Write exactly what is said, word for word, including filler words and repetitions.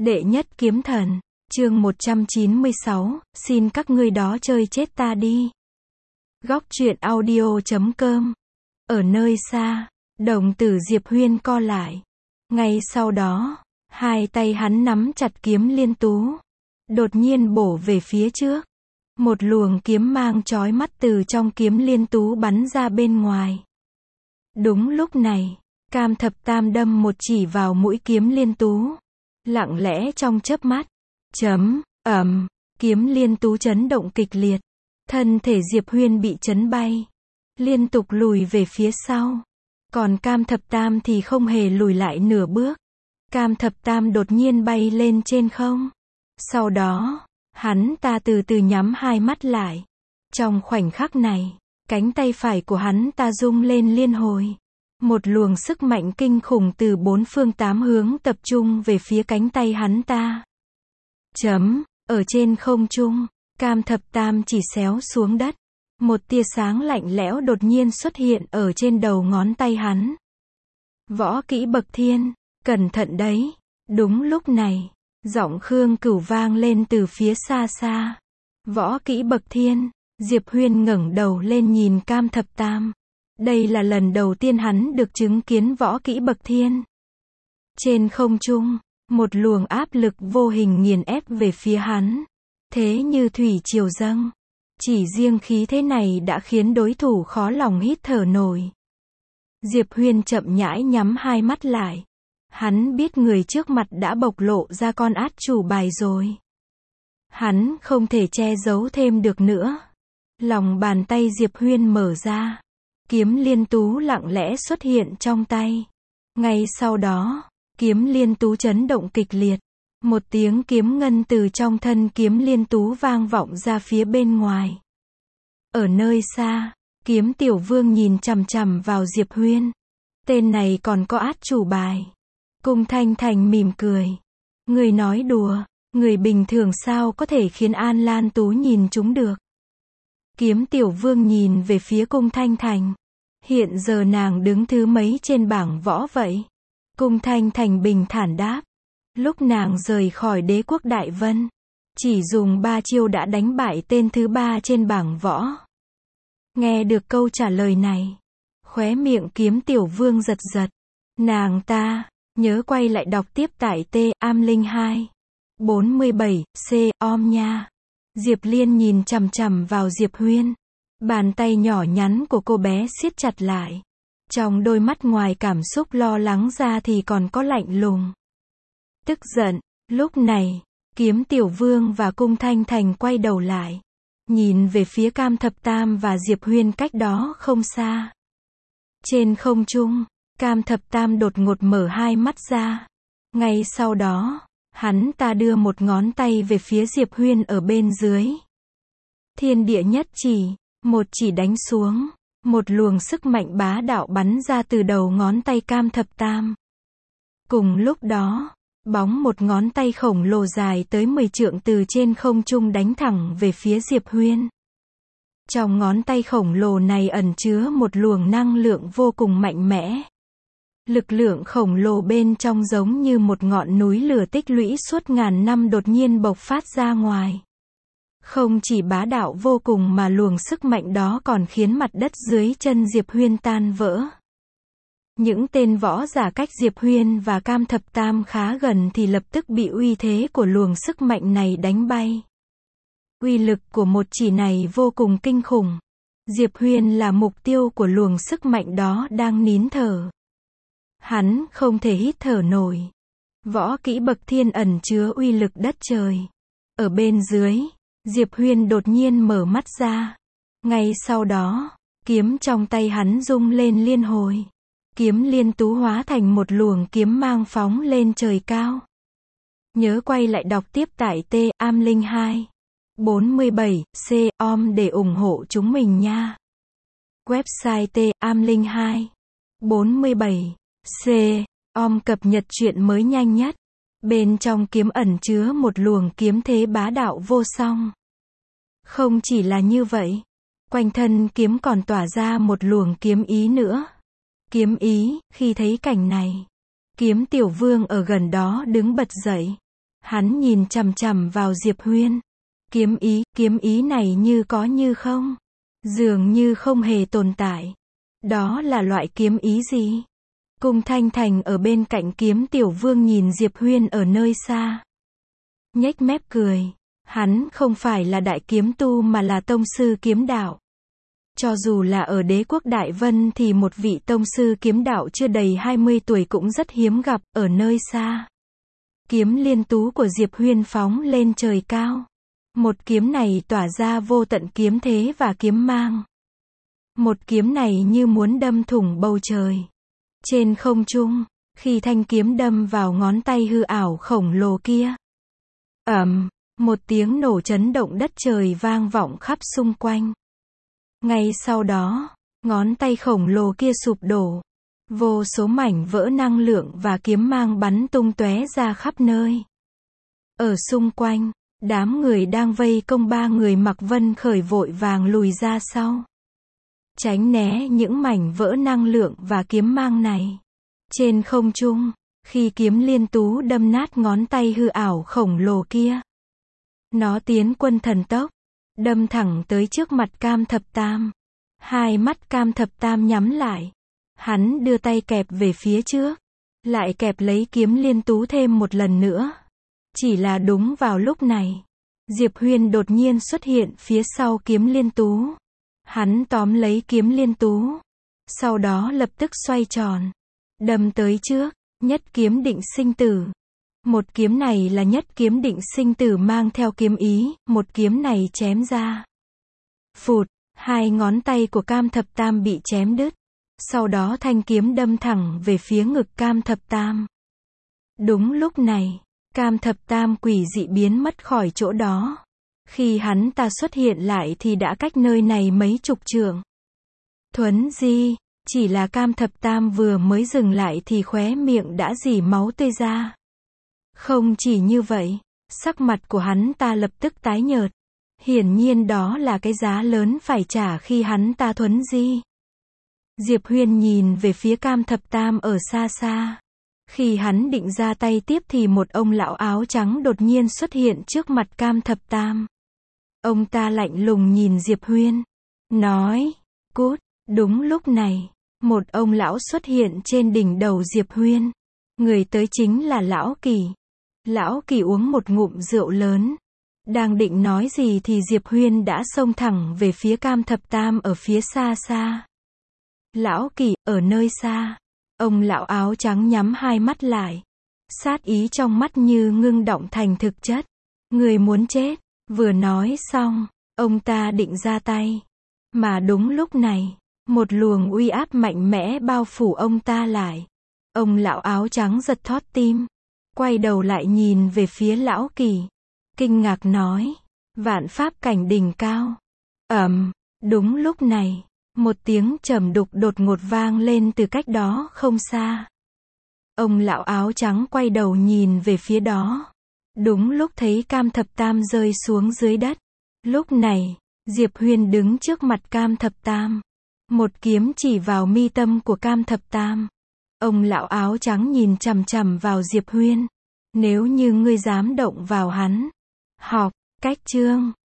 Đệ nhất kiếm thần, chương một trăm chín mươi sáu, xin các ngươi đó chơi chết ta đi. Góc truyện audio chấm com. Ở nơi xa, đồng tử Diệp Huyên co lại. Ngay sau đó, hai tay hắn nắm chặt kiếm liên tú. Đột nhiên bổ về phía trước. Một luồng kiếm mang chói mắt từ trong kiếm liên tú bắn ra bên ngoài. Đúng lúc này, Cam Thập Tam đâm một chỉ vào mũi kiếm liên tú. Lặng lẽ trong chớp mắt, chấm, ầm, kiếm liên tú chấn động kịch liệt. Thân thể Diệp Huyên bị chấn bay, liên tục lùi về phía sau. Còn Cam Thập Tam thì không hề lùi lại nửa bước. Cam Thập Tam đột nhiên bay lên trên không. Sau đó, hắn ta từ từ nhắm hai mắt lại. Trong khoảnh khắc này, cánh tay phải của hắn ta rung lên liên hồi. Một luồng sức mạnh kinh khủng từ bốn phương tám hướng tập trung về phía cánh tay hắn ta. Chấm, ở trên không trung, Cam Thập Tam chỉ xéo xuống đất. Một tia sáng lạnh lẽo đột nhiên xuất hiện ở trên đầu ngón tay hắn. Võ kỹ bậc thiên, cẩn thận đấy. Đúng lúc này, giọng Khương Cửu vang lên từ phía xa xa. Võ kỹ bậc thiên, Diệp Huyên ngẩng đầu lên nhìn Cam Thập Tam. Đây là lần đầu tiên hắn được chứng kiến võ kỹ bậc thiên. Trên không trung, một luồng áp lực vô hình nghiền ép về phía hắn. Thế như thủy triều dâng. Chỉ riêng khí thế này đã khiến đối thủ khó lòng hít thở nổi. Diệp Huyên chậm rãi nhắm hai mắt lại. Hắn biết người trước mặt đã bộc lộ ra con át chủ bài rồi. Hắn không thể che giấu thêm được nữa. Lòng bàn tay Diệp Huyên mở ra. Kiếm liên tú lặng lẽ xuất hiện trong tay. Ngay sau đó, kiếm liên tú chấn động kịch liệt. Một tiếng kiếm ngân từ trong thân kiếm liên tú vang vọng ra phía bên ngoài. Ở nơi xa, kiếm tiểu vương nhìn chằm chằm vào Diệp Huyên. Tên này còn có át chủ bài. Cung Thanh Thành mỉm cười. Người nói đùa, người bình thường sao có thể khiến An Lan Tú nhìn chúng được. Kiếm tiểu vương nhìn về phía Cung Thanh Thành. Hiện giờ nàng đứng thứ mấy trên bảng võ vậy? Cung Thanh Thành bình thản đáp. Lúc nàng rời khỏi đế quốc Đại Vân, chỉ dùng ba chiêu đã đánh bại tên thứ ba trên bảng võ. Nghe được câu trả lời này, khóe miệng kiếm tiểu vương giật giật. Nàng ta, nhớ quay lại đọc tiếp tại T, am linh hai, bốn mươi bảy, C, om nha. Diệp Liên nhìn chằm chằm vào Diệp Huyên. Bàn tay nhỏ nhắn của cô bé siết chặt lại. Trong đôi mắt ngoài cảm xúc lo lắng ra thì còn có lạnh lùng. Tức giận, lúc này, kiếm tiểu vương và Cung Thanh Thành quay đầu lại. Nhìn về phía Cam Thập Tam và Diệp Huyên cách đó không xa. Trên không trung, Cam Thập Tam đột ngột mở hai mắt ra. Ngay sau đó, hắn ta đưa một ngón tay về phía Diệp Huyên ở bên dưới. Thiên địa nhất chỉ, một chỉ đánh xuống. Một luồng sức mạnh bá đạo bắn ra từ đầu ngón tay Cam Thập Tam. Cùng lúc đó, bóng một ngón tay khổng lồ dài tới mười trượng từ trên không trung đánh thẳng về phía Diệp Huyên. Trong ngón tay khổng lồ này ẩn chứa một luồng năng lượng vô cùng mạnh mẽ. Lực lượng khổng lồ bên trong giống như một ngọn núi lửa tích lũy suốt ngàn năm đột nhiên bộc phát ra ngoài. Không chỉ bá đạo vô cùng mà luồng sức mạnh đó còn khiến mặt đất dưới chân Diệp Huyên tan vỡ. Những tên võ giả cách Diệp Huyên và Cam Thập Tam khá gần thì lập tức bị uy thế của luồng sức mạnh này đánh bay. Uy lực của một chỉ này vô cùng kinh khủng. Diệp Huyên là mục tiêu của luồng sức mạnh đó đang nín thở. Hắn không thể hít thở nổi. Võ kỹ bậc thiên ẩn chứa uy lực đất trời. Ở bên dưới, Diệp Huyên đột nhiên mở mắt ra. Ngay sau đó, kiếm trong tay hắn rung lên liên hồi. Kiếm liên tú hóa thành một luồng kiếm mang phóng lên trời cao. Nhớ quay lại đọc tiếp tại T, am linh hai, bốn mươi bảy, C, om để ủng hộ chúng mình nha. Website T, am linh hai, bốn mươi bảy, C, om cập nhật truyện mới nhanh nhất. Bên trong kiếm ẩn chứa một luồng kiếm thế bá đạo vô song. Không chỉ là như vậy, quanh thân kiếm còn tỏa ra một luồng kiếm ý nữa. Kiếm ý, khi thấy cảnh này, kiếm tiểu vương ở gần đó đứng bật dậy. Hắn nhìn chằm chằm vào Diệp Huyên. Kiếm ý, kiếm ý này như có như không. Dường như không hề tồn tại. Đó là loại kiếm ý gì? Cung Thanh Thành ở bên cạnh Kiếm Tiểu Vương nhìn Diệp Huyên ở nơi xa. Nhếch mép cười. Hắn không phải là đại kiếm tu mà là tông sư kiếm đạo. Cho dù là ở đế quốc Đại Vân thì một vị tông sư kiếm đạo chưa đầy hai mươi tuổi cũng rất hiếm gặp, ở nơi xa. Kiếm liên tú của Diệp Huyên phóng lên trời cao. Một kiếm này tỏa ra vô tận kiếm thế và kiếm mang. Một kiếm này như muốn đâm thủng bầu trời. Trên không trung, khi thanh kiếm đâm vào ngón tay hư ảo khổng lồ kia. ầm, một tiếng nổ chấn động đất trời vang vọng khắp xung quanh. Ngay sau đó, ngón tay khổng lồ kia sụp đổ. Vô số mảnh vỡ năng lượng và kiếm mang bắn tung tóe ra khắp nơi. Ở xung quanh, đám người đang vây công ba người mặc vân khởi vội vàng lùi ra sau. Tránh né những mảnh vỡ năng lượng và kiếm mang này. Trên không trung, khi kiếm liên tú đâm nát ngón tay hư ảo khổng lồ kia. Nó tiến quân thần tốc, đâm thẳng tới trước mặt Cam Thập Tam. Hai mắt Cam Thập Tam nhắm lại. Hắn đưa tay kẹp về phía trước, lại kẹp lấy kiếm liên tú thêm một lần nữa. Chỉ là đúng vào lúc này, Diệp Huyên đột nhiên xuất hiện phía sau kiếm liên tú. Hắn tóm lấy kiếm liên tú, sau đó lập tức xoay tròn, đâm tới trước, nhất kiếm định sinh tử. Một kiếm này là nhất kiếm định sinh tử mang theo kiếm ý, một kiếm này chém ra. Phụt, hai ngón tay của Cam Thập Tam bị chém đứt. Sau đó thanh kiếm đâm thẳng về phía ngực Cam Thập Tam. Đúng lúc này, Cam Thập Tam quỷ dị biến mất khỏi chỗ đó. Khi hắn ta xuất hiện lại thì đã cách nơi này mấy chục trượng. Thuấn di, chỉ là Cam Thập Tam vừa mới dừng lại thì khóe miệng đã rỉ máu tươi ra. Không chỉ như vậy, sắc mặt của hắn ta lập tức tái nhợt. Hiển nhiên đó là cái giá lớn phải trả khi hắn ta thuấn di. Diệp Huyên nhìn về phía Cam Thập Tam ở xa xa. Khi hắn định ra tay tiếp thì một ông lão áo trắng đột nhiên xuất hiện trước mặt Cam Thập Tam. Ông ta lạnh lùng nhìn Diệp Huyên, nói, cút. Đúng lúc này, một ông lão xuất hiện trên đỉnh đầu Diệp Huyên. Người tới chính là Lão Kỳ. Lão Kỳ uống một ngụm rượu lớn. Đang định nói gì thì Diệp Huyên đã xông thẳng về phía Cam Thập Tam ở phía xa xa. Lão Kỳ, ở nơi xa. Ông lão áo trắng nhắm hai mắt lại. Sát ý trong mắt như ngưng động thành thực chất. Người muốn chết. Vừa nói xong, ông ta định ra tay. Mà đúng lúc này, một luồng uy áp mạnh mẽ bao phủ ông ta lại. Ông lão áo trắng giật thót tim. Quay đầu lại nhìn về phía Lão Kỳ. Kinh ngạc nói, vạn pháp cảnh đỉnh cao. Ầm, đúng lúc này, một tiếng trầm đục đột ngột vang lên từ cách đó không xa. Ông lão áo trắng quay đầu nhìn về phía đó. Đúng lúc thấy Cam Thập Tam rơi xuống dưới đất. Lúc này, Diệp Huyên đứng trước mặt Cam Thập Tam. Một kiếm chỉ vào mi tâm của Cam Thập Tam. Ông lão áo trắng nhìn chằm chằm vào Diệp Huyên. Nếu như ngươi dám động vào hắn. Học, cách chương.